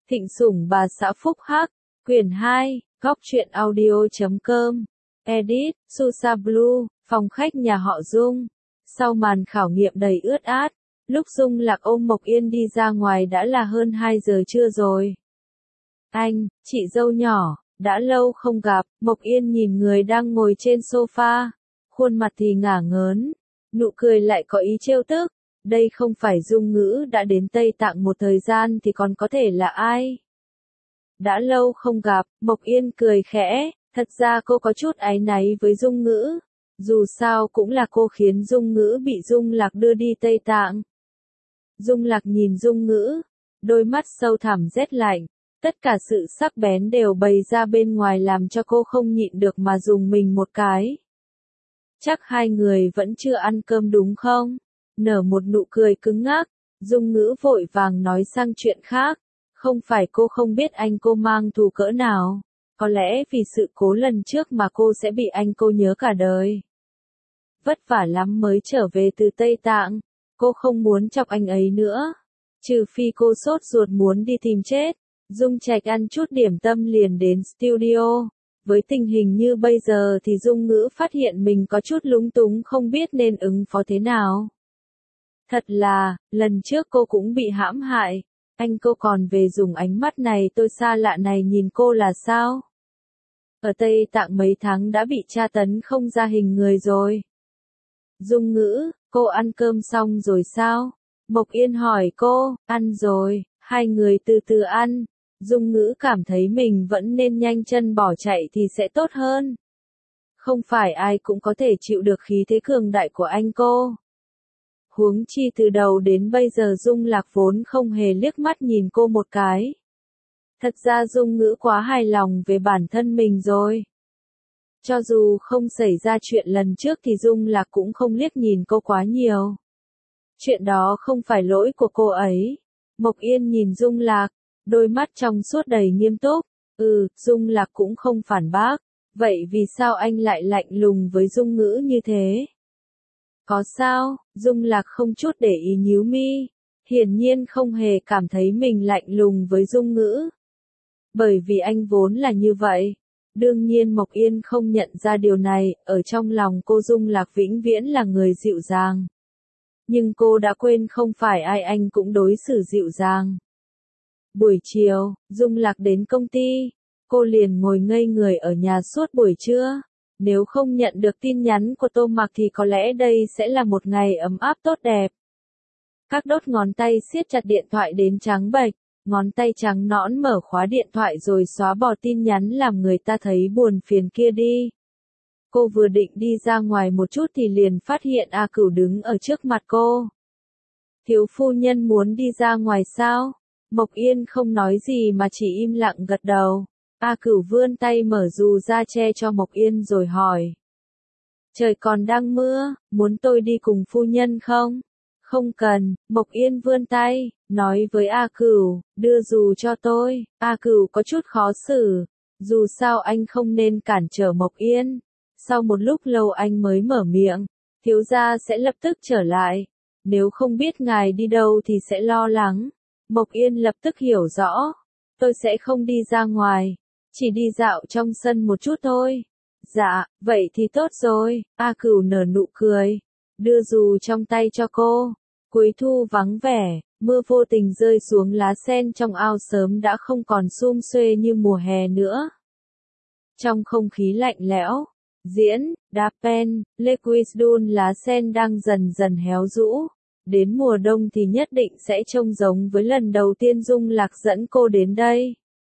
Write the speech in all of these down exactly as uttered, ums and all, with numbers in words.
Thịnh Sủng Bà Xã Phúc Hắc, Quyển hai, Góc truyện audio.com, Edit, Susa Blue, phòng khách nhà họ Dung. Sau màn khảo nghiệm đầy ướt át, lúc Dung Lạc ôm Mộc Yên đi ra ngoài đã là hơn hai giờ trưa rồi. Anh, chị dâu nhỏ, đã lâu không gặp. Mộc Yên nhìn người đang ngồi trên sofa, khuôn mặt thì ngả ngớn, nụ cười lại có ý trêu tức. Đây không phải Dung Ngữ đã đến Tây Tạng một thời gian thì còn có thể là ai? Đã lâu không gặp, Mộc Yên cười khẽ, thật ra cô có chút áy náy với Dung Ngữ. Dù sao cũng là cô khiến Dung Ngữ bị Dung Lạc đưa đi Tây Tạng. Dung Lạc nhìn Dung Ngữ, đôi mắt sâu thẳm rét lạnh, tất cả sự sắc bén đều bày ra bên ngoài làm cho cô không nhịn được mà dùng mình một cái. Chắc hai người vẫn chưa ăn cơm đúng không? Nở một nụ cười cứng ngắc, Dung Ngữ vội vàng nói sang chuyện khác. Không phải cô không biết anh cô mang thù cỡ nào, có lẽ vì sự cố lần trước mà cô sẽ bị anh cô nhớ cả đời. Vất vả lắm mới trở về từ Tây Tạng, cô không muốn chọc anh ấy nữa. Trừ phi cô sốt ruột muốn đi tìm chết. Dung Trạch ăn chút điểm tâm liền đến studio. Với tình hình như bây giờ thì Dung Ngữ phát hiện mình có chút lúng túng không biết nên ứng phó thế nào. Thật là, lần trước cô cũng bị hãm hại. Anh cô còn về dùng ánh mắt này tôi xa lạ này nhìn cô là sao? Ở Tây Tạng mấy tháng đã bị tra tấn không ra hình người rồi. Dung Ngữ, cô ăn cơm xong rồi sao? Mộc Yên hỏi cô, ăn rồi, hai người từ từ ăn. Dung Ngữ cảm thấy mình vẫn nên nhanh chân bỏ chạy thì sẽ tốt hơn. Không phải ai cũng có thể chịu được khí thế cường đại của anh cô. Huống chi từ đầu đến bây giờ Dung Lạc vốn không hề liếc mắt nhìn cô một cái. Thật ra Dung Ngữ quá hài lòng về bản thân mình rồi. Cho dù không xảy ra chuyện lần trước thì Dung Lạc cũng không liếc nhìn cô quá nhiều. Chuyện đó không phải lỗi của cô ấy. Mộc Yên nhìn Dung Lạc, đôi mắt trong suốt đầy nghiêm túc. Ừ, Dung Lạc cũng không phản bác. Vậy vì sao anh lại lạnh lùng với Dung Ngữ như thế? Có sao? Dung Lạc không chút để ý nhíu mi. Hiển nhiên không hề cảm thấy mình lạnh lùng với Dung Ngữ. Bởi vì anh vốn là như vậy. Đương nhiên Mộc Yên không nhận ra điều này, ở trong lòng cô Dung Lạc vĩnh viễn là người dịu dàng. Nhưng cô đã quên không phải ai anh cũng đối xử dịu dàng. Buổi chiều, Dung Lạc đến công ty. Cô liền ngồi ngây người ở nhà suốt buổi trưa. Nếu không nhận được tin nhắn của Tô Mặc thì có lẽ đây sẽ là một ngày ấm áp tốt đẹp. Các đốt ngón tay siết chặt điện thoại đến trắng bệch, ngón tay trắng nõn mở khóa điện thoại rồi xóa bỏ tin nhắn làm người ta thấy buồn phiền kia đi. Cô vừa định đi ra ngoài một chút thì liền phát hiện A Cửu đứng ở trước mặt cô. Thiếu phu nhân muốn đi ra ngoài sao? Mộc Yên không nói gì mà chỉ im lặng gật đầu. A Cửu vươn tay mở dù ra che cho Mộc Yên rồi hỏi. Trời còn đang mưa, muốn tôi đi cùng phu nhân không? Không cần, Mộc Yên vươn tay, nói với A Cửu, đưa dù cho tôi. A Cửu có chút khó xử, dù sao anh không nên cản trở Mộc Yên. Sau một lúc lâu anh mới mở miệng, thiếu gia sẽ lập tức trở lại. Nếu không biết ngài đi đâu thì sẽ lo lắng. Mộc Yên lập tức hiểu rõ, tôi sẽ không đi ra ngoài. Chỉ đi dạo trong sân một chút thôi. Dạ, vậy thì tốt rồi. A Cửu nở nụ cười, đưa dù trong tay cho cô. Cuối thu vắng vẻ, mưa vô tình rơi xuống lá sen trong ao sớm đã không còn sum xuê như mùa hè nữa. Trong không khí lạnh lẽo, diễn, đá pen, liquid lá sen đang dần dần héo rũ. Đến mùa đông thì nhất định sẽ trông giống với lần đầu tiên Dung Lạc dẫn cô đến đây.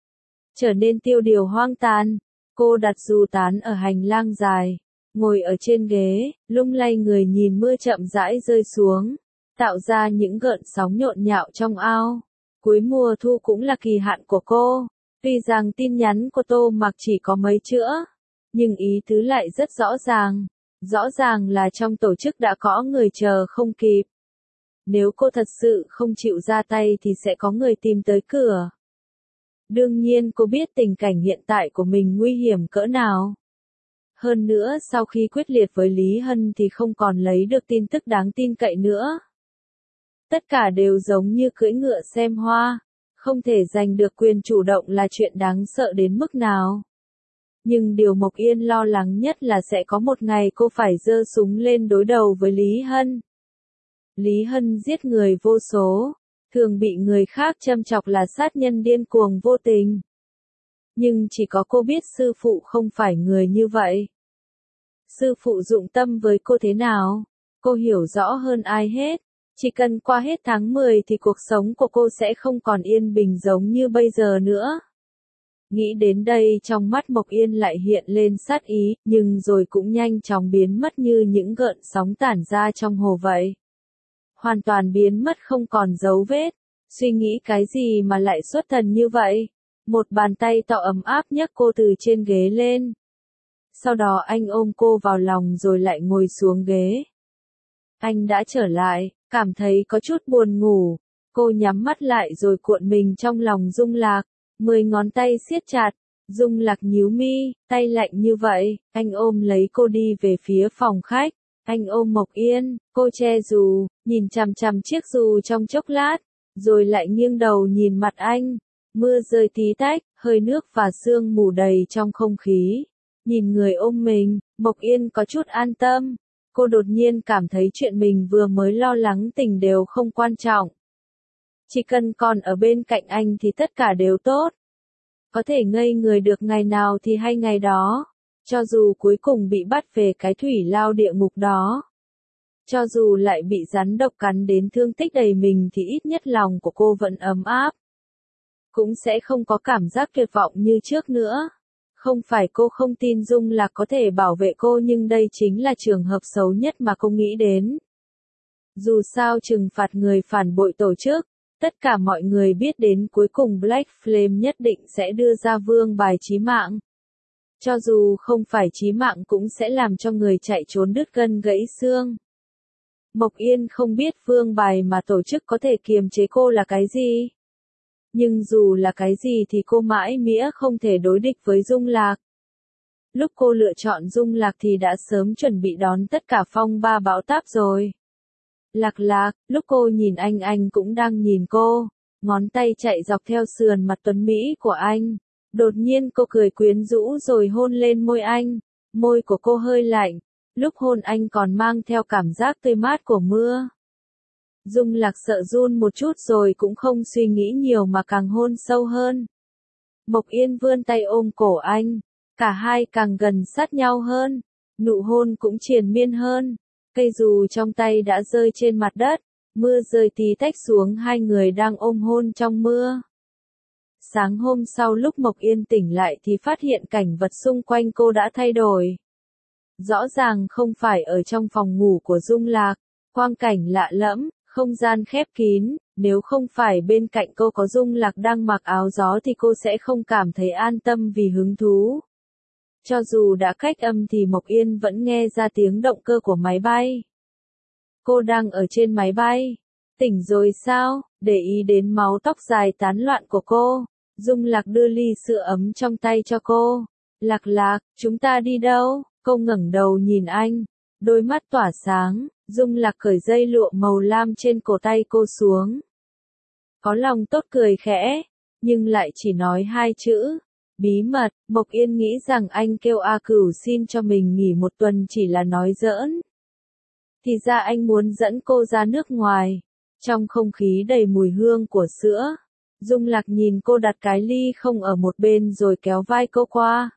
Trở nên tiêu điều hoang tàn, cô đặt dù tán ở hành lang dài, ngồi ở trên ghế, lung lay người nhìn mưa chậm rãi rơi xuống, tạo ra những gợn sóng nhộn nhạo trong ao. Cuối mùa thu cũng là kỳ hạn của cô, tuy rằng tin nhắn của Tô Mặc chỉ có mấy chữ, nhưng ý tứ lại rất rõ ràng, rõ ràng là trong tổ chức đã có người chờ không kịp. Nếu cô thật sự không chịu ra tay thì sẽ có người tìm tới cửa. Đương nhiên cô biết tình cảnh hiện tại của mình nguy hiểm cỡ nào. Hơn nữa sau khi quyết liệt với Lý Hân thì không còn lấy được tin tức đáng tin cậy nữa. Tất cả đều giống như cưỡi ngựa xem hoa, Không thể giành được quyền chủ động là chuyện đáng sợ đến mức nào. Nhưng điều Mộc Yên lo lắng nhất là sẽ có một ngày cô phải giơ súng lên đối đầu với Lý Hân. Lý Hân giết người vô số, thường bị người khác châm chọc là sát nhân điên cuồng vô tình. Nhưng chỉ có cô biết sư phụ không phải người như vậy. Sư phụ dụng tâm với cô thế nào, cô hiểu rõ hơn ai hết. Chỉ cần qua hết tháng mười thì cuộc sống của cô sẽ không còn yên bình giống như bây giờ nữa. Nghĩ đến đây trong mắt Mộc Yên lại hiện lên sát ý, nhưng rồi cũng nhanh chóng biến mất như những gợn sóng tản ra trong hồ vậy. Hoàn toàn biến mất không còn dấu vết. Suy nghĩ cái gì mà lại xuất thần như vậy? Một bàn tay to ấm áp nhấc cô từ trên ghế lên. Sau đó anh ôm cô vào lòng rồi lại ngồi xuống ghế. Anh đã trở lại, cảm thấy có chút buồn ngủ. Cô nhắm mắt lại rồi cuộn mình trong lòng Dung Lạc. Mười ngón tay siết chặt. Dung Lạc nhíu mi, tay lạnh như vậy. Anh ôm lấy cô đi về phía phòng khách. Anh ôm Mộc Yên, cô che dù, nhìn chằm chằm chiếc dù trong chốc lát. Rồi lại nghiêng đầu nhìn mặt anh. Mưa rơi tí tách, hơi nước và sương mù đầy trong không khí. Nhìn người ôm mình, Mộc Yên có chút an tâm. Cô đột nhiên cảm thấy chuyện mình vừa mới lo lắng tình đều không quan trọng. Chỉ cần còn ở bên cạnh anh thì tất cả đều tốt. Có thể ngây người được ngày nào thì hay ngày đó. Cho dù cuối cùng bị bắt về cái thủy lao địa ngục đó. Cho dù lại bị rắn độc cắn đến thương tích đầy mình thì ít nhất lòng của cô vẫn ấm áp. Cũng sẽ không có cảm giác tuyệt vọng như trước nữa. Không phải cô không tin Dung Lạc có thể bảo vệ cô, nhưng đây chính là trường hợp xấu nhất mà cô nghĩ đến. Dù sao trừng phạt người phản bội tổ chức, tất cả mọi người biết đến cuối cùng Black Flame nhất định sẽ đưa ra vương bài chí mạng. Cho dù không phải chí mạng cũng sẽ làm cho người chạy trốn đứt gân gãy xương. Mộc Yên không biết vương bài mà tổ chức có thể kiềm chế cô là cái gì. Nhưng dù là cái gì thì cô mãi mía không thể đối địch với Dung Lạc. Lúc cô lựa chọn Dung Lạc thì đã sớm chuẩn bị đón tất cả phong ba bão táp rồi. Lạc Lạc, lúc cô nhìn anh anh cũng đang nhìn cô, ngón tay chạy dọc theo sườn mặt tuấn Mỹ của anh. Đột nhiên cô cười quyến rũ rồi hôn lên môi anh, môi của cô hơi lạnh, lúc hôn anh còn mang theo cảm giác tươi mát của mưa. Dung Lạc sợ run một chút rồi cũng không suy nghĩ nhiều mà càng hôn sâu hơn. Mộc Yên vươn tay ôm cổ anh, cả hai càng gần sát nhau hơn, nụ hôn cũng triền miên hơn. Cây dù trong tay đã rơi trên mặt đất, mưa rơi tí tách xuống, hai người đang ôm hôn trong mưa. Sáng hôm sau lúc Mộc Yên tỉnh lại thì phát hiện cảnh vật xung quanh cô đã thay đổi. Rõ ràng không phải ở trong phòng ngủ của Dung Lạc, quang cảnh lạ lẫm, không gian khép kín, nếu không phải bên cạnh cô có Dung Lạc đang mặc áo gió thì cô sẽ không cảm thấy an tâm vì hứng thú. Cho dù đã cách âm thì Mộc Yên vẫn nghe ra tiếng động cơ của máy bay. Cô đang ở trên máy bay. Tỉnh rồi sao? Để ý đến mái tóc dài tán loạn của cô. Dung Lạc đưa ly sữa ấm trong tay cho cô. Lạc Lạc, chúng ta đi đâu? Cô ngẩng đầu nhìn anh. Đôi mắt tỏa sáng. Dung Lạc cởi dây lụa màu lam trên cổ tay cô xuống. Có lòng tốt cười khẽ. Nhưng lại chỉ nói hai chữ. Bí mật. Mộc Yên nghĩ rằng anh kêu A Cửu xin cho mình nghỉ một tuần chỉ là nói giỡn. Thì ra anh muốn dẫn cô ra nước ngoài. Trong không khí đầy mùi hương của sữa, Dung Lạc nhìn cô đặt cái ly không ở một bên rồi kéo vai cô qua.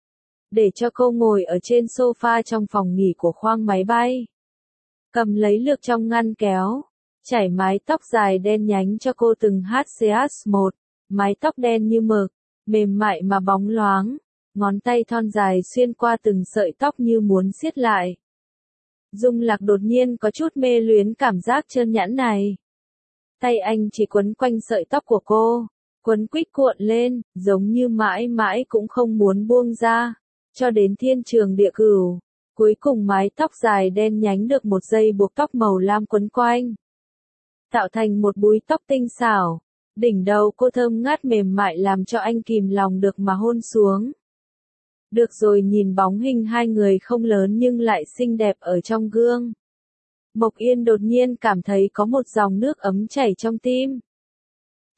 Để cho cô ngồi ở trên sofa trong phòng nghỉ của khoang máy bay. Cầm lấy lược trong ngăn kéo, chải mái tóc dài đen nhánh cho cô từng hát xê hát một, mái tóc đen như mực, mềm mại mà bóng loáng, ngón tay thon dài xuyên qua từng sợi tóc như muốn siết lại. Dung Lạc đột nhiên có chút mê luyến cảm giác trơn nhẵn này. Tay anh chỉ quấn quanh sợi tóc của cô, quấn quýt cuộn lên, giống như mãi mãi cũng không muốn buông ra, cho đến thiên trường địa cửu. Cuối cùng mái tóc dài đen nhánh được một dây buộc tóc màu lam quấn quanh, tạo thành một búi tóc tinh xảo. Đỉnh đầu cô thơm ngát mềm mại làm cho anh kìm lòng được mà hôn xuống. Được rồi, nhìn bóng hình hai người không lớn nhưng lại xinh đẹp ở trong gương. Mộc Yên đột nhiên cảm thấy có một dòng nước ấm chảy trong tim.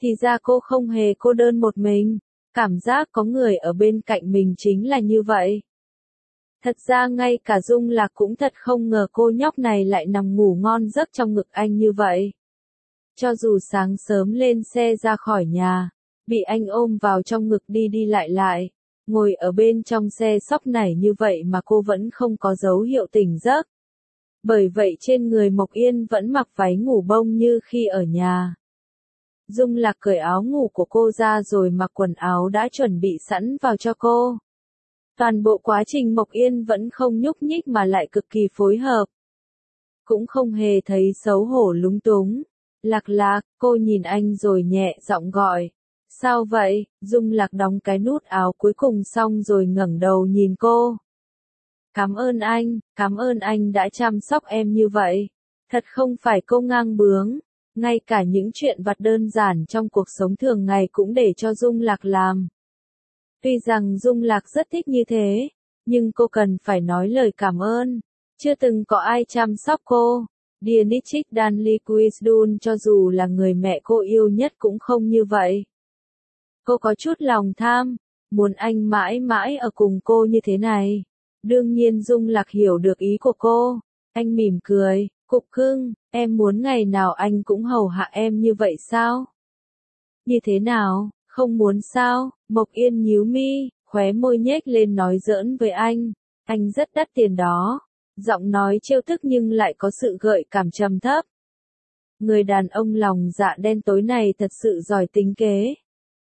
Thì ra cô không hề cô đơn một mình, cảm giác có người ở bên cạnh mình chính là như vậy. Thật ra ngay cả Dung Lạc cũng thật không ngờ cô nhóc này lại nằm ngủ ngon giấc trong ngực anh như vậy. Cho dù sáng sớm lên xe ra khỏi nhà, bị anh ôm vào trong ngực đi đi lại lại, ngồi ở bên trong xe sóc nảy như vậy mà cô vẫn không có dấu hiệu tỉnh giấc. Bởi vậy trên người Mộc Yên vẫn mặc váy ngủ bông như khi ở nhà. Dung Lạc cởi áo ngủ của cô ra rồi mặc quần áo đã chuẩn bị sẵn vào cho cô. Toàn bộ quá trình Mộc Yên vẫn không nhúc nhích mà lại cực kỳ phối hợp. Cũng không hề thấy xấu hổ lúng túng. Lạc Lạc, cô nhìn anh rồi nhẹ giọng gọi. Sao vậy? Dung Lạc đóng cái nút áo cuối cùng xong rồi ngẩng đầu nhìn cô. Cảm ơn anh, cảm ơn anh đã chăm sóc em như vậy. Thật không phải cô ngang bướng. Ngay cả những chuyện vặt đơn giản trong cuộc sống thường ngày cũng để cho Dung Lạc làm. Tuy rằng Dung Lạc rất thích như thế, nhưng cô cần phải nói lời cảm ơn. Chưa từng có ai chăm sóc cô. Dianichik Danli Quisdun cho dù là người mẹ cô yêu nhất cũng không như vậy. Cô có chút lòng tham, muốn anh mãi mãi ở cùng cô như thế này. Đương nhiên Dung Lạc hiểu được ý của cô. Anh mỉm cười, cục cưng, em muốn ngày nào anh cũng hầu hạ em như vậy sao? Như thế nào, không muốn sao? Mộc Yên nhíu mi, khóe môi nhếch lên nói giỡn với anh. Anh rất đắt tiền đó. Giọng nói trêu tức nhưng lại có sự gợi cảm trầm thấp. Người đàn ông lòng dạ đen tối này thật sự giỏi tính kế.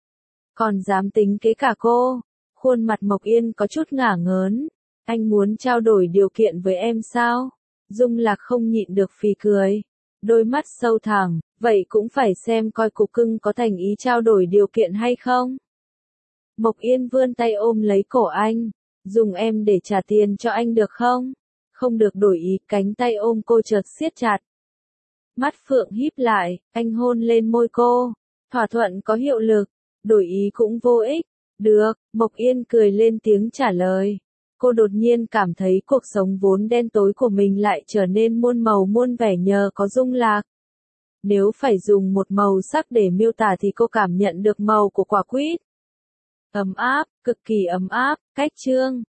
Còn dám tính kế cả cô. Khuôn mặt Mộc Yên có chút ngả ngớn. Anh muốn trao đổi điều kiện với em sao? Dung Lạc không nhịn được phì cười. Đôi mắt sâu thẳm, vậy cũng phải xem coi cục cưng có thành ý trao đổi điều kiện hay không. Mộc Yên vươn tay ôm lấy cổ anh. Dùng em để trả tiền cho anh được không? Không được đổi ý, cánh tay ôm cô chợt siết chặt. Mắt Phượng híp lại, anh hôn lên môi cô. Thỏa thuận có hiệu lực, đổi ý cũng vô ích. Được, Mộc Yên cười lên tiếng trả lời. Cô đột nhiên cảm thấy cuộc sống vốn đen tối của mình lại trở nên muôn màu muôn vẻ nhờ có Dung Lạc. Nếu phải dùng một màu sắc để miêu tả thì cô cảm nhận được màu của quả quýt. Ấm áp, cực kỳ ấm áp, cách chương.